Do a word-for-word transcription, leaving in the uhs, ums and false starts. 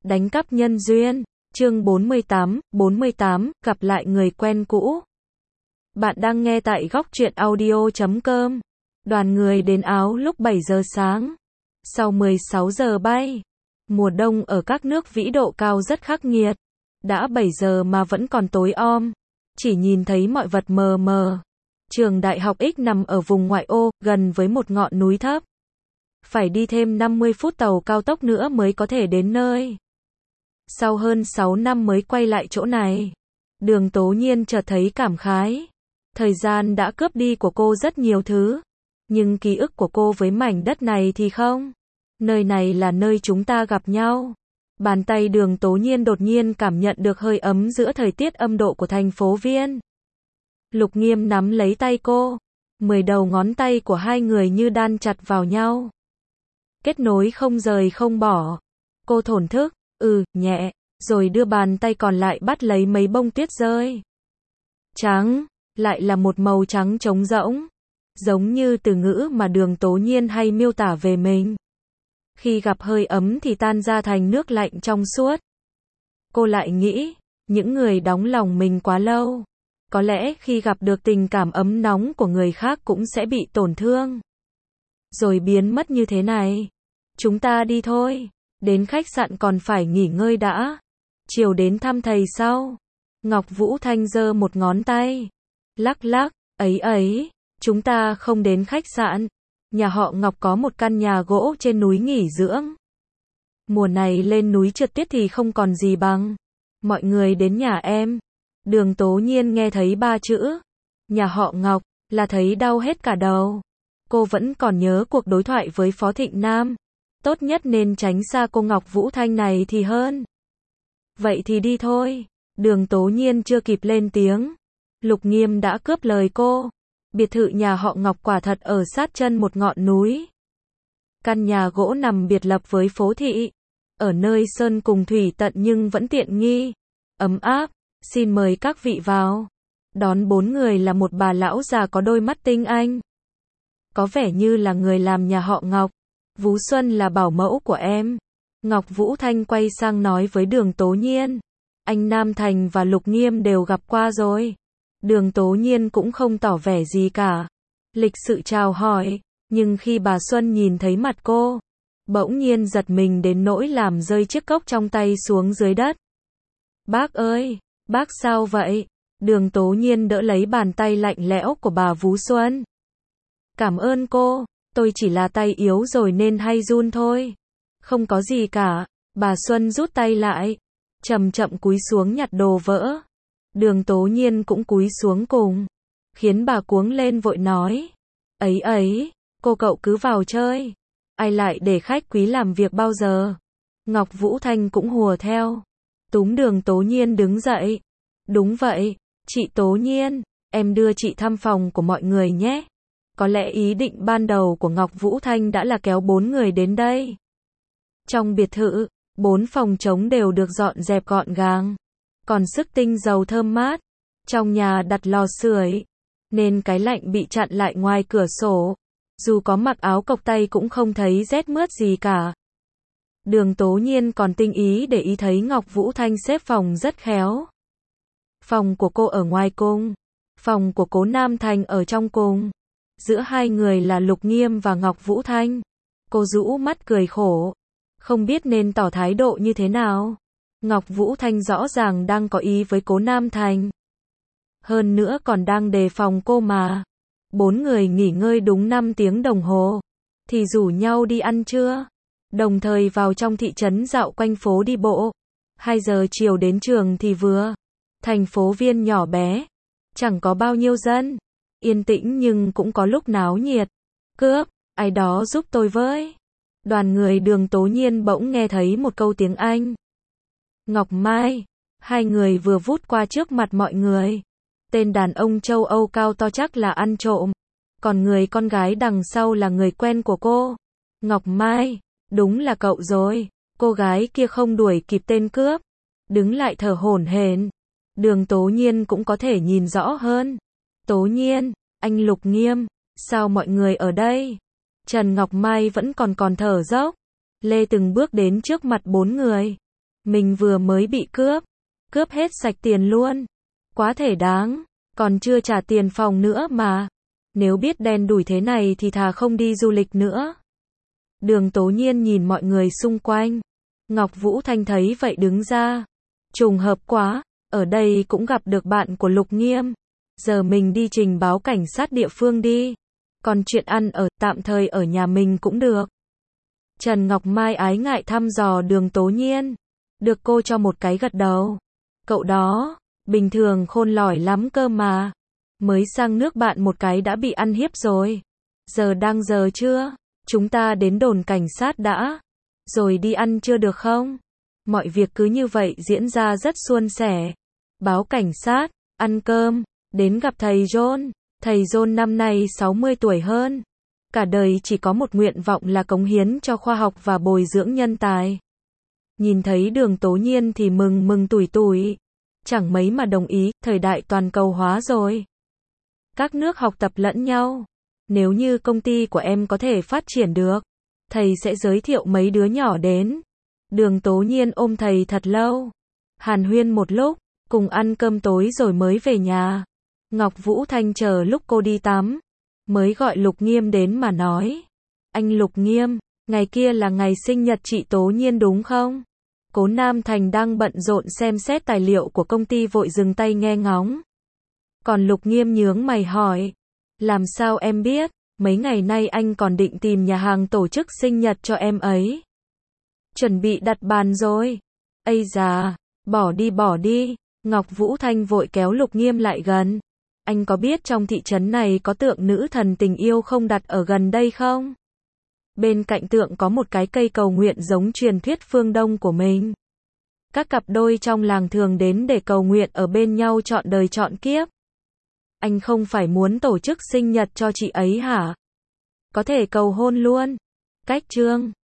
Đánh cắp nhân duyên, chương bốn mươi tám, bốn mươi tám, gặp lại người quen cũ. Bạn đang nghe tại góc truyện audio chấm com. Đoàn người đến Áo lúc bảy giờ sáng. Sau mười sáu giờ bay. Mùa đông ở các nước vĩ độ cao rất khắc nghiệt. Đã bảy giờ mà vẫn còn tối om. Chỉ nhìn thấy mọi vật mờ mờ. Trường đại học X nằm ở vùng ngoại ô, gần với một ngọn núi thấp. Phải đi thêm năm mươi phút tàu cao tốc nữa mới có thể đến nơi. Sau hơn sáu năm mới quay lại chỗ này, Đường Tố Nhiên chợt thấy cảm khái. Thời gian đã cướp đi của cô rất nhiều thứ, nhưng ký ức của cô với mảnh đất này thì không. Nơi này là nơi chúng ta gặp nhau. Bàn tay Đường Tố Nhiên đột nhiên cảm nhận được hơi ấm giữa thời tiết âm độ của thành phố Viên. Lục Nghiêm nắm lấy tay cô, mười đầu ngón tay của hai người như đan chặt vào nhau. Kết nối không rời không bỏ. Cô thổn thức, ừ, nhẹ, rồi đưa bàn tay còn lại bắt lấy mấy bông tuyết rơi. Trắng, lại là một màu trắng trống rỗng. Giống như từ ngữ mà Đường Tố Nhiên hay miêu tả về mình. Khi gặp hơi ấm thì tan ra thành nước lạnh trong suốt. Cô lại nghĩ, những người đóng lòng mình quá lâu. Có lẽ khi gặp được tình cảm ấm nóng của người khác cũng sẽ bị tổn thương. Rồi biến mất như thế này. Chúng ta đi thôi. Đến khách sạn còn phải nghỉ ngơi đã. Chiều đến thăm thầy sau. Ngọc Vũ Thanh giơ một ngón tay. Lắc lắc, ấy ấy, chúng ta không đến khách sạn. Nhà họ Ngọc có một căn nhà gỗ trên núi nghỉ dưỡng. Mùa này lên núi trượt tuyết thì không còn gì bằng. Mọi người đến nhà em. Đường Tố Nhiên nghe thấy ba chữ nhà họ Ngọc là thấy đau hết cả đầu. Cô vẫn còn nhớ cuộc đối thoại với Phó Thịnh Nam. Tốt nhất nên tránh xa cô Ngọc Vũ Thanh này thì hơn. Vậy thì đi thôi. Đường Tố Nhiên chưa kịp lên tiếng, Lục Nghiêm đã cướp lời cô. Biệt thự nhà họ Ngọc quả thật ở sát chân một ngọn núi. Căn nhà gỗ nằm biệt lập với phố thị, ở nơi sơn cùng thủy tận nhưng vẫn tiện nghi, ấm áp. Xin mời các vị vào. Đón bốn người là một bà lão già có đôi mắt tinh anh. Có vẻ như là người làm nhà họ Ngọc. Vũ Xuân là bảo mẫu của em. Ngọc Vũ Thanh quay sang nói với Đường Tố Nhiên. Anh Nam Thành và Lục Nghiêm đều gặp qua rồi. Đường Tố Nhiên cũng không tỏ vẻ gì cả. Lịch sự chào hỏi. Nhưng khi bà Xuân nhìn thấy mặt cô, bỗng nhiên giật mình đến nỗi làm rơi chiếc cốc trong tay xuống dưới đất. Bác ơi! Bác sao vậy? Đường Tố Nhiên đỡ lấy bàn tay lạnh lẽo của bà Vũ Xuân. Cảm ơn cô, tôi chỉ là tay yếu rồi nên hay run thôi. Không có gì cả. Bà Xuân rút tay lại, chậm chậm cúi xuống nhặt đồ vỡ. Đường Tố Nhiên cũng cúi xuống cùng, khiến bà cuống lên vội nói. Ấy ấy, cô cậu cứ vào chơi. Ai lại để khách quý làm việc bao giờ? Ngọc Vũ Thanh cũng hùa theo. Túm Đường Tố Nhiên đứng dậy. Đúng vậy, chị Tố Nhiên, em đưa chị thăm phòng của mọi người nhé. Có lẽ ý định ban đầu của Ngọc Vũ Thanh đã là kéo bốn người đến đây. Trong biệt thự, bốn phòng trống đều được dọn dẹp gọn gàng. Còn sức tinh dầu thơm mát. Trong nhà đặt lò sưởi, nên cái lạnh bị chặn lại ngoài cửa sổ. Dù có mặc áo cộc tay cũng không thấy rét mướt gì cả. Đường Tố Nhiên còn tinh ý để ý thấy Ngọc Vũ Thanh xếp phòng rất khéo. Phòng của cô ở ngoài cùng, phòng của Cố Nam Thành ở trong cùng. Giữa hai người là Lục Nghiêm và Ngọc Vũ Thanh. Cô rũ mắt cười khổ, không biết nên tỏ thái độ như thế nào. Ngọc Vũ Thanh rõ ràng đang có ý với Cố Nam Thành. Hơn nữa còn đang đề phòng cô mà. Bốn người nghỉ ngơi đúng năm tiếng đồng hồ, thì rủ nhau đi ăn trưa. Đồng thời vào trong thị trấn dạo quanh phố đi bộ. Hai giờ chiều đến trường thì vừa. Thành phố Viên nhỏ bé, chẳng có bao nhiêu dân. Yên tĩnh nhưng cũng có lúc náo nhiệt. Cướp, ai đó giúp tôi với. Đoàn người Đường Tố Nhiên bỗng nghe thấy một câu tiếng Anh. Ngọc Mai. Hai người vừa vút qua trước mặt mọi người. Tên đàn ông châu Âu cao to chắc là ăn trộm. Còn người con gái đằng sau là người quen của cô. Ngọc Mai. Đúng là cậu rồi. Cô gái kia không đuổi kịp tên cướp, đứng lại thở hổn hển. Đường Tố Nhiên cũng có thể nhìn rõ hơn. Tố Nhiên, anh Lục Nghiêm, sao mọi người ở đây? Trần Ngọc Mai vẫn còn còn thở dốc. Lê từng bước đến trước mặt bốn người. Mình vừa mới bị cướp. Cướp hết sạch tiền luôn. Quá thể đáng. Còn chưa trả tiền phòng nữa mà. Nếu biết đen đủi thế này thì thà không đi du lịch nữa. Đường Tố Nhiên nhìn mọi người xung quanh. Ngọc Vũ Thanh thấy vậy đứng ra. Trùng hợp quá, ở đây cũng gặp được bạn của Lục Nghiêm. Giờ mình đi trình báo cảnh sát địa phương đi. Còn chuyện ăn ở, tạm thời ở nhà mình cũng được. Trần Ngọc Mai ái ngại thăm dò Đường Tố Nhiên. Được cô cho một cái gật đầu. Cậu đó, bình thường khôn lỏi lắm cơ mà. Mới sang nước bạn một cái đã bị ăn hiếp rồi. Giờ đang giờ chưa? Chúng ta đến đồn cảnh sát đã. Rồi đi ăn chưa được không? Mọi việc cứ như vậy diễn ra rất suôn sẻ. Báo cảnh sát, ăn cơm, đến gặp thầy John. Thầy John năm nay sáu mươi tuổi hơn. Cả đời chỉ có một nguyện vọng là cống hiến cho khoa học và bồi dưỡng nhân tài. Nhìn thấy Đường Tố Nhiên thì mừng mừng tủi tủi. Chẳng mấy mà đồng ý, thời đại toàn cầu hóa rồi. Các nước học tập lẫn nhau. Nếu như công ty của em có thể phát triển được, thầy sẽ giới thiệu mấy đứa nhỏ đến. Đường Tố Nhiên ôm thầy thật lâu. Hàn huyên một lúc, cùng ăn cơm tối rồi mới về nhà. Ngọc Vũ Thanh chờ lúc cô đi tắm, mới gọi Lục Nghiêm đến mà nói. Anh Lục Nghiêm, ngày kia là ngày sinh nhật chị Tố Nhiên đúng không? Cố Nam Thành đang bận rộn xem xét tài liệu của công ty vội dừng tay nghe ngóng. Còn Lục Nghiêm nhướng mày hỏi. Làm sao em biết? Mấy ngày nay anh còn định tìm nhà hàng tổ chức sinh nhật cho em ấy. Chuẩn bị đặt bàn rồi. Ây da, bỏ đi bỏ đi. Ngọc Vũ Thanh vội kéo Lục Nghiêm lại gần. Anh có biết trong thị trấn này có tượng nữ thần tình yêu không đặt ở gần đây không? Bên cạnh tượng có một cái cây cầu nguyện giống truyền thuyết phương Đông của mình. Các cặp đôi trong làng thường đến để cầu nguyện ở bên nhau trọn đời trọn kiếp. Anh không phải muốn tổ chức sinh nhật cho chị ấy hả? Có thể cầu hôn luôn. Cách trương.